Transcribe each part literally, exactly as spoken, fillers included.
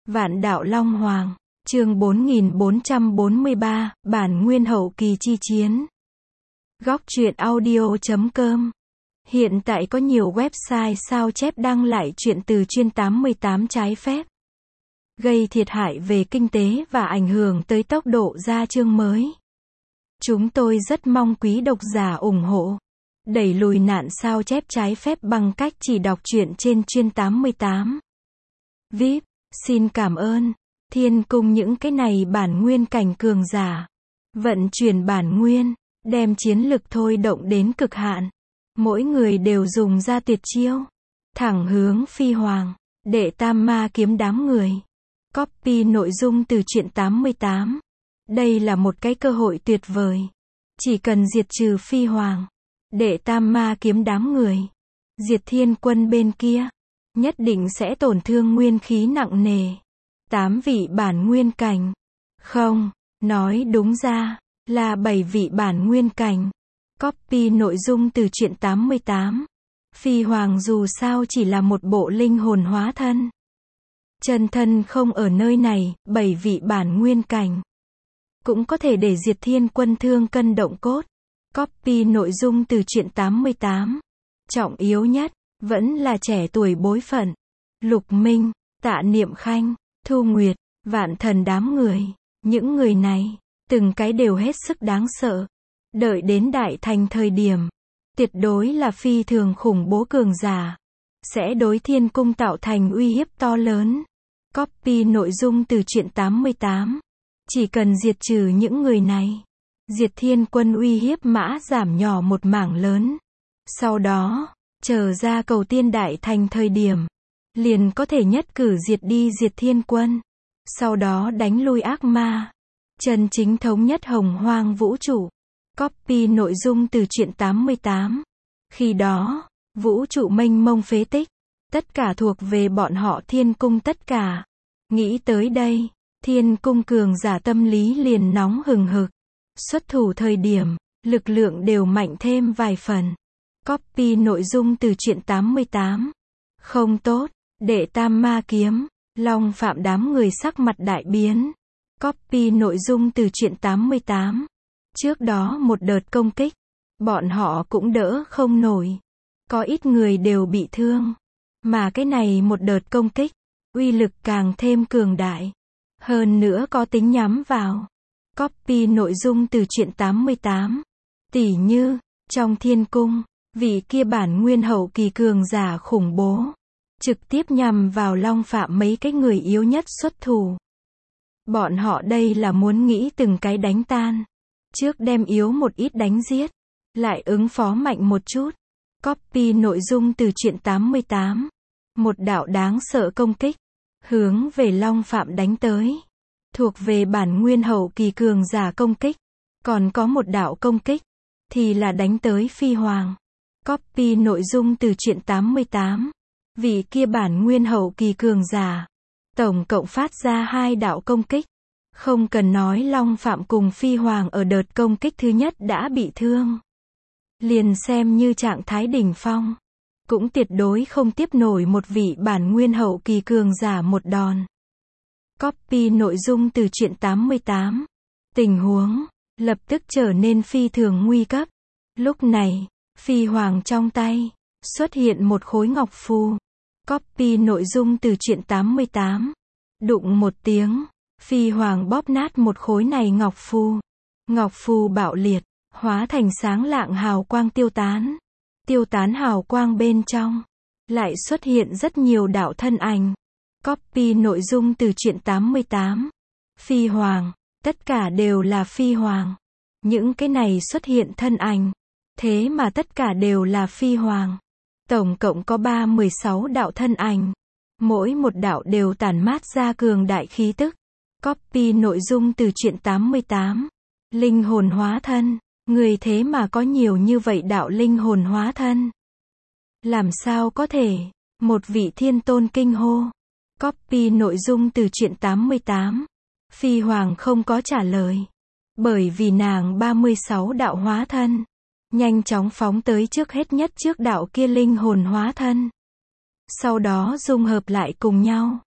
Vạn đạo Long Hoàng, chương bốn nghìn bốn trăm bốn mươi ba, bản nguyên hậu kỳ chi chiến. Góc truyện audio chấm com. Hiện tại có nhiều website sao chép đăng lại truyện từ chuyên tám mươi tám trái phép, gây thiệt hại về kinh tế và ảnh hưởng tới tốc độ ra chương mới. Chúng tôi rất mong quý độc giả ủng hộ, đẩy lùi nạn sao chép trái phép bằng cách chỉ đọc truyện trên chuyên tám mươi tám. vê i pê, xin cảm ơn. Thiên cung những cái này bản nguyên cảnh cường giả, vận chuyển bản nguyên, đem chiến lực thôi động đến cực hạn. Mỗi người đều dùng ra tuyệt chiêu, thẳng hướng phi hoàng, đệ tam ma kiếm đám người. Copy nội dung từ truyện tám mươi tám. Đây là một cái cơ hội tuyệt vời. Chỉ cần diệt trừ phi hoàng, đệ tam ma kiếm đám người, diệt thiên quân bên kia, nhất định sẽ tổn thương nguyên khí nặng nề. Tám vị bản nguyên cảnh. Không, nói đúng ra, là bảy vị bản nguyên cảnh. Copy nội dung từ truyện tám mươi tám. Phi hoàng dù sao chỉ là một bộ linh hồn hóa thân. Chân thân không ở nơi này, bảy vị bản nguyên cảnh. Cũng có thể để diệt thiên quân thương cân động cốt. Copy nội dung từ truyện tám mươi tám. Trọng yếu nhất, vẫn là trẻ tuổi bối phận. Lục Minh, Tạ Niệm Khanh, Thu Nguyệt, Vạn Thần đám người. Những người này, từng cái đều hết sức đáng sợ. Đợi đến đại thành thời điểm, tuyệt đối là phi thường khủng bố cường giả. Sẽ đối thiên cung tạo thành uy hiếp to lớn. Copy nội dung từ truyện tám mươi tám. Chỉ cần diệt trừ những người này, diệt thiên quân uy hiếp mã giảm nhỏ một mảng lớn. Sau đó, chờ ra cầu tiên đại thành thời điểm, liền có thể nhất cử diệt đi diệt thiên quân. Sau đó đánh lui ác ma. Chân chính thống nhất hồng hoang vũ trụ. Copy nội dung từ truyện tám mươi tám. Khi đó, vũ trụ mênh mông phế tích, tất cả thuộc về bọn họ thiên cung tất cả. Nghĩ tới đây, thiên cung cường giả tâm lý liền nóng hừng hực. Xuất thủ thời điểm, lực lượng đều mạnh thêm vài phần. Copy nội dung từ truyện tám mươi tám. Không tốt, đệ tam ma kiếm, Long Phạm đám người sắc mặt đại biến. Copy nội dung từ truyện tám mươi tám. Trước đó một đợt công kích, bọn họ cũng đỡ không nổi. Có ít người đều bị thương. Mà cái này một đợt công kích, uy lực càng thêm cường đại. Hơn nữa có tính nhắm vào. Copy nội dung từ truyện tám mươi tám. Tỉ như, trong thiên cung, vị kia bản nguyên hậu kỳ cường giả khủng bố, trực tiếp nhằm vào Long Phạm mấy cái người yếu nhất xuất thủ. Bọn họ đây là muốn nghĩ từng cái đánh tan. Trước đem yếu một ít đánh giết, lại ứng phó mạnh một chút. Copy nội dung từ truyện tám mươi tám. Một đạo đáng sợ công kích, hướng về Long Phạm đánh tới. Thuộc về bản nguyên hậu kỳ cường giả công kích. Còn có một đạo công kích, thì là đánh tới phi hoàng. Copy nội dung từ truyện tám mươi tám. Vị kia bản nguyên hậu kỳ cường giả, tổng cộng phát ra hai đạo công kích. Không cần nói Long Phạm cùng phi hoàng ở đợt công kích thứ nhất đã bị thương. Liền xem như trạng thái đỉnh phong, cũng tuyệt đối không tiếp nổi một vị bản nguyên hậu kỳ cường giả một đòn. Copy nội dung từ truyện tám mươi tám. Tình huống lập tức trở nên phi thường nguy cấp. Lúc này, phi hoàng trong tay xuất hiện một khối ngọc phù. Copy nội dung từ truyện tám mươi tám. Đụng một tiếng, phi hoàng bóp nát một khối này ngọc phù. Ngọc phù bạo liệt, hóa thành sáng lạng hào quang tiêu tán. Tiêu tán hào quang bên trong, lại xuất hiện rất nhiều đạo thân ảnh. Copy nội dung từ truyện tám mươi tám. Phi hoàng, tất cả đều là phi hoàng. Những cái này xuất hiện thân ảnh, thế mà tất cả đều là phi hoàng. Tổng cộng có ba mươi sáu đạo thân ảnh. Mỗi một đạo đều tản mát ra cường đại khí tức. Copy nội dung từ truyện tám mươi tám. Linh hồn hóa thân. Người thế mà có nhiều như vậy đạo linh hồn hóa thân. Làm sao có thể? Một vị thiên tôn kinh hô. Copy nội dung từ truyện tám mươi tám. Phi hoàng không có trả lời. Bởi vì nàng ba mươi sáu đạo hóa thân, nhanh chóng phóng tới trước hết nhất trước đạo kia linh hồn hóa thân. Sau đó dung hợp lại cùng nhau.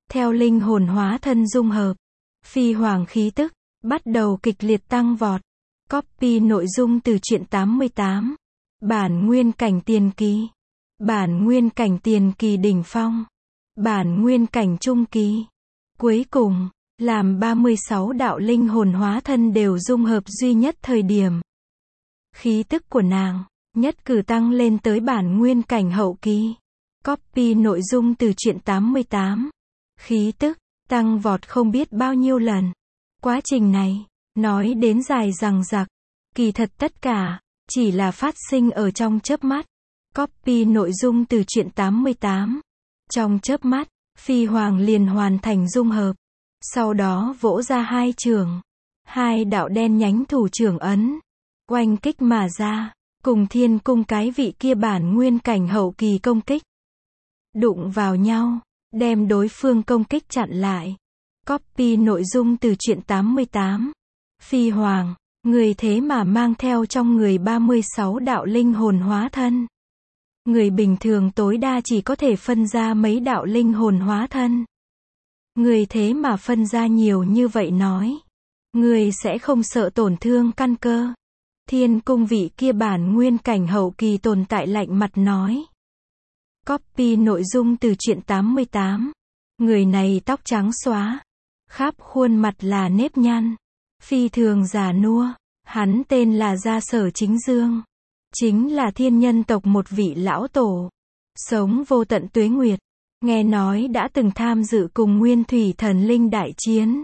Theo linh hồn hóa thân dung hợp, phi hoàng khí tức bắt đầu kịch liệt tăng vọt. Copy nội dung từ truyện tám mươi tám. Bản nguyên cảnh tiền kỳ, bản nguyên cảnh tiền kỳ đỉnh phong, bản nguyên cảnh trung kỳ. Cuối cùng, làm ba mươi sáu đạo linh hồn hóa thân đều dung hợp duy nhất thời điểm. Khí tức của nàng, nhất cử tăng lên tới bản nguyên cảnh hậu kỳ. Copy nội dung từ truyện tám mươi tám. Khí tức, tăng vọt không biết bao nhiêu lần. Quá trình này, nói đến dài dằng dặc, kỳ thật tất cả, chỉ là phát sinh ở trong chớp mắt. Copy nội dung từ truyện tám mươi tám. Trong chớp mắt, phi hoàng liền hoàn thành dung hợp. Sau đó vỗ ra hai trường. Hai đạo đen nhánh thủ trưởng ấn. Oanh kích mà ra. Cùng thiên cung cái vị kia bản nguyên cảnh hậu kỳ công kích. Đụng vào nhau. Đem đối phương công kích chặn lại. Copy nội dung từ truyện tám mươi tám. Phi hoàng, người thế mà mang theo trong người ba mươi sáu đạo linh hồn hóa thân. Người bình thường tối đa chỉ có thể phân ra mấy đạo linh hồn hóa thân. Người thế mà phân ra nhiều như vậy nói. Người sẽ không sợ tổn thương căn cơ. Thiên cung vị kia bản nguyên cảnh hậu kỳ tồn tại lạnh mặt nói. Copy nội dung từ truyện tám mươi tám. Người này tóc trắng xóa. Khắp khuôn mặt là nếp nhăn. Phi thường già nua. Hắn tên là Gia Sở Chính Dương. Chính là thiên nhân tộc một vị lão tổ. Sống vô tận tuế nguyệt. Nghe nói đã từng tham dự cùng Nguyên Thủy Thần Linh đại chiến.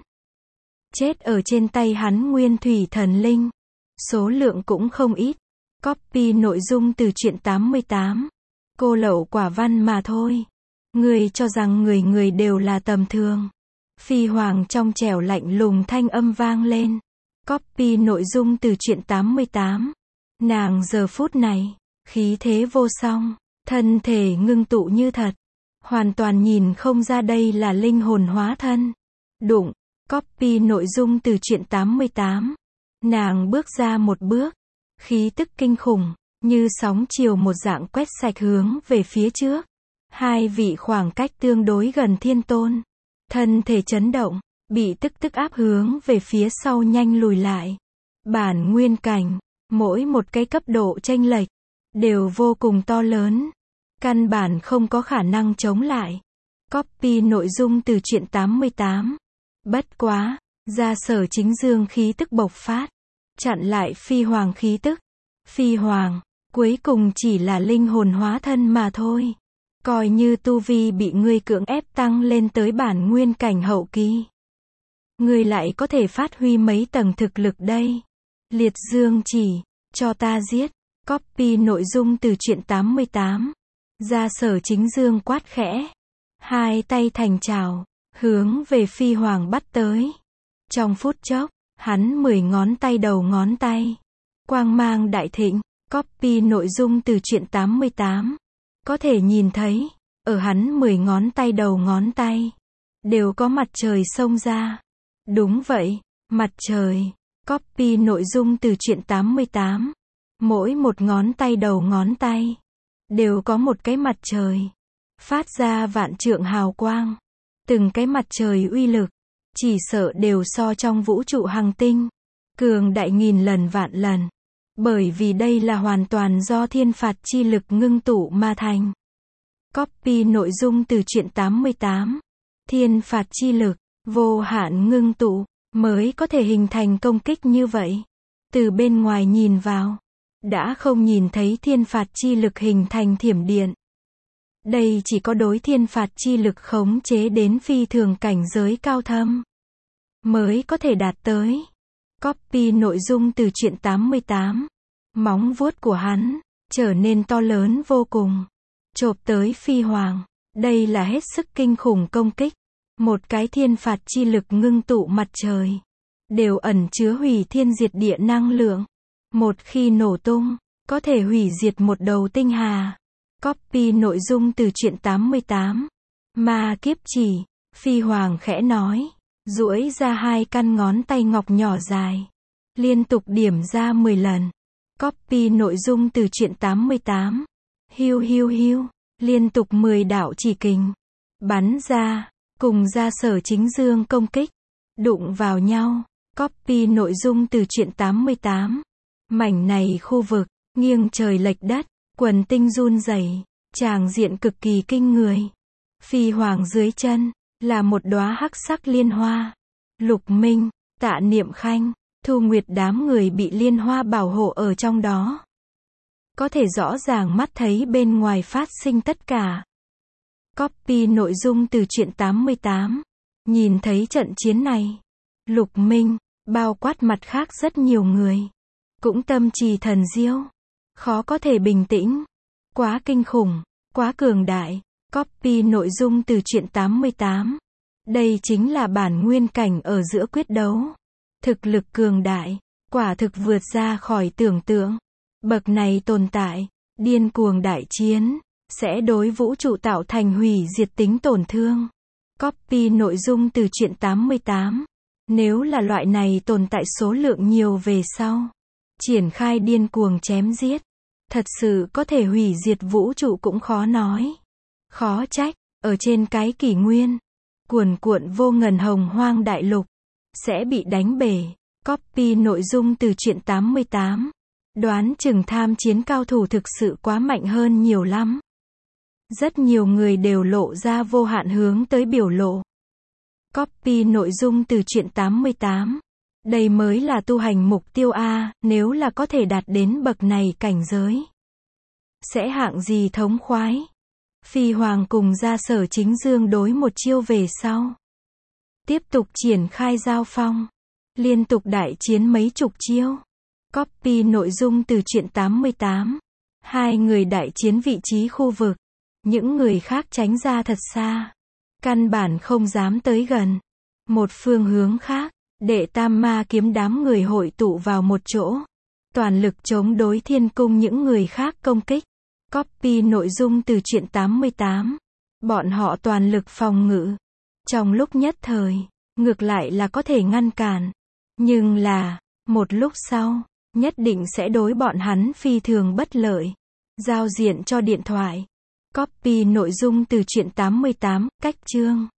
Chết ở trên tay hắn Nguyên Thủy Thần Linh. Số lượng cũng không ít. Copy nội dung từ truyện tám mươi tám. Cô lậu quả văn mà thôi. Người cho rằng người người đều là tầm thường. Phi hoàng trong trẻo lạnh lùng thanh âm vang lên. Copy nội dung từ truyện tám mươi tám. Nàng giờ phút này, khí thế vô song, thân thể ngưng tụ như thật. Hoàn toàn nhìn không ra đây là linh hồn hóa thân. Đụng, copy nội dung từ truyện tám mươi tám. Nàng bước ra một bước, khí tức kinh khủng, như sóng chiều một dạng quét sạch hướng về phía trước. Hai vị khoảng cách tương đối gần thiên tôn. Thân thể chấn động, bị tức tức áp hướng về phía sau nhanh lùi lại. Bản nguyên cảnh, mỗi một cái cấp độ chênh lệch, đều vô cùng to lớn. Căn bản không có khả năng chống lại. Copy nội dung từ truyện tám mươi tám. Bất quá, Gia Sở Chính Dương khí tức bộc phát. Chặn lại phi hoàng khí tức. Phi hoàng, cuối cùng chỉ là linh hồn hóa thân mà thôi. Coi như tu vi bị ngươi cưỡng ép tăng lên tới bản nguyên cảnh hậu kỳ. Ngươi lại có thể phát huy mấy tầng thực lực đây. Liệt dương chỉ, cho ta giết. Copy nội dung từ truyện tám mươi tám. Gia Sở Chính Dương quát khẽ. Hai tay thành trào, hướng về phi hoàng bắt tới. Trong phút chốc, hắn mười ngón tay đầu ngón tay. Quang mang đại thịnh. Copy nội dung từ truyện tám mươi tám. Có thể nhìn thấy, ở hắn mười ngón tay đầu ngón tay, đều có mặt trời xông ra. Đúng vậy, mặt trời. Copy nội dung từ truyện tám mươi tám. Mỗi một ngón tay đầu ngón tay, đều có một cái mặt trời. Phát ra vạn trượng hào quang. Từng cái mặt trời uy lực, chỉ sợ đều so trong vũ trụ hằng tinh. Cường đại nghìn lần vạn lần. Bởi vì đây là hoàn toàn do thiên phạt chi lực ngưng tụ mà thành. Copy nội dung từ truyện tám mươi tám. Thiên phạt chi lực, vô hạn ngưng tụ, mới có thể hình thành công kích như vậy. Từ bên ngoài nhìn vào, đã không nhìn thấy thiên phạt chi lực hình thành thiểm điện. Đây chỉ có đối thiên phạt chi lực khống chế đến phi thường cảnh giới cao thâm, mới có thể đạt tới. Copy nội dung từ truyện tám mươi tám. Móng vuốt của hắn, trở nên to lớn vô cùng. Chộp tới phi hoàng. Đây là hết sức kinh khủng công kích. Một cái thiên phạt chi lực ngưng tụ mặt trời. Đều ẩn chứa hủy thiên diệt địa năng lượng. Một khi nổ tung, có thể hủy diệt một đầu tinh hà. Copy nội dung từ truyện tám mươi tám. Ma kiếp chỉ, phi hoàng khẽ nói. Duỗi ra hai căn ngón tay ngọc nhỏ dài. Liên tục điểm ra mười lần. Copy nội dung từ truyện tám mươi tám. Hiu hiu hiu, liên tục mười đạo chỉ kình. Bắn ra, cùng ra Sở Chính Dương công kích, đụng vào nhau. Copy nội dung từ truyện tám mươi tám. Mảnh này khu vực, nghiêng trời lệch đất, quần tinh run rẩy, tràng diện cực kỳ kinh người. Phi hoàng dưới chân, là một đóa hắc sắc liên hoa. Lục Minh, Tạ Niệm Khanh, Thu Nguyệt đám người bị liên hoa bảo hộ ở trong đó. Có thể rõ ràng mắt thấy bên ngoài phát sinh tất cả. Copy nội dung từ truyện tám mươi tám. Nhìn thấy trận chiến này, Lục Minh, bao quát mặt khác rất nhiều người, cũng tâm trì thần diêu, khó có thể bình tĩnh. Quá kinh khủng, quá cường đại. Copy nội dung từ truyện tám mươi tám. Đây chính là bản nguyên cảnh ở giữa quyết đấu. Thực lực cường đại, quả thực vượt ra khỏi tưởng tượng. Bậc này tồn tại, điên cuồng đại chiến, sẽ đối vũ trụ tạo thành hủy diệt tính tổn thương. Copy nội dung từ truyện tám mươi tám. Nếu là loại này tồn tại số lượng nhiều về sau, triển khai điên cuồng chém giết, thật sự có thể hủy diệt vũ trụ cũng khó nói. Khó trách, ở trên cái kỷ nguyên, cuồn cuộn vô ngần hồng hoang đại lục, sẽ bị đánh bể. Copy nội dung từ truyện tám mươi tám. Đoán chừng tham chiến cao thủ thực sự quá mạnh hơn nhiều lắm. Rất nhiều người đều lộ ra vô hạn hướng tới biểu lộ. Copy nội dung từ truyện tám mươi tám. Đây mới là tu hành mục tiêu A, nếu là có thể đạt đến bậc này cảnh giới, sẽ hạng gì thống khoái. Phi hoàng cùng ra Sở Chính Dương đối một chiêu về sau, tiếp tục triển khai giao phong, liên tục đại chiến mấy chục chiêu. Copy nội dung từ truyện tám mươi tám. Hai người đại chiến vị trí khu vực, những người khác tránh ra thật xa, căn bản không dám tới gần. Một phương hướng khác, Đệ Tam Ma Kiếm đám người hội tụ vào một chỗ, toàn lực chống đối Thiên Cung những người khác công kích. Copy nội dung từ truyện tám mươi tám. Bọn họ toàn lực phòng ngự, trong lúc nhất thời, ngược lại là có thể ngăn cản, nhưng là, một lúc sau, nhất định sẽ đối bọn hắn phi thường bất lợi. Giao diện cho điện thoại. Copy nội dung từ truyện tám mươi tám, cách chương.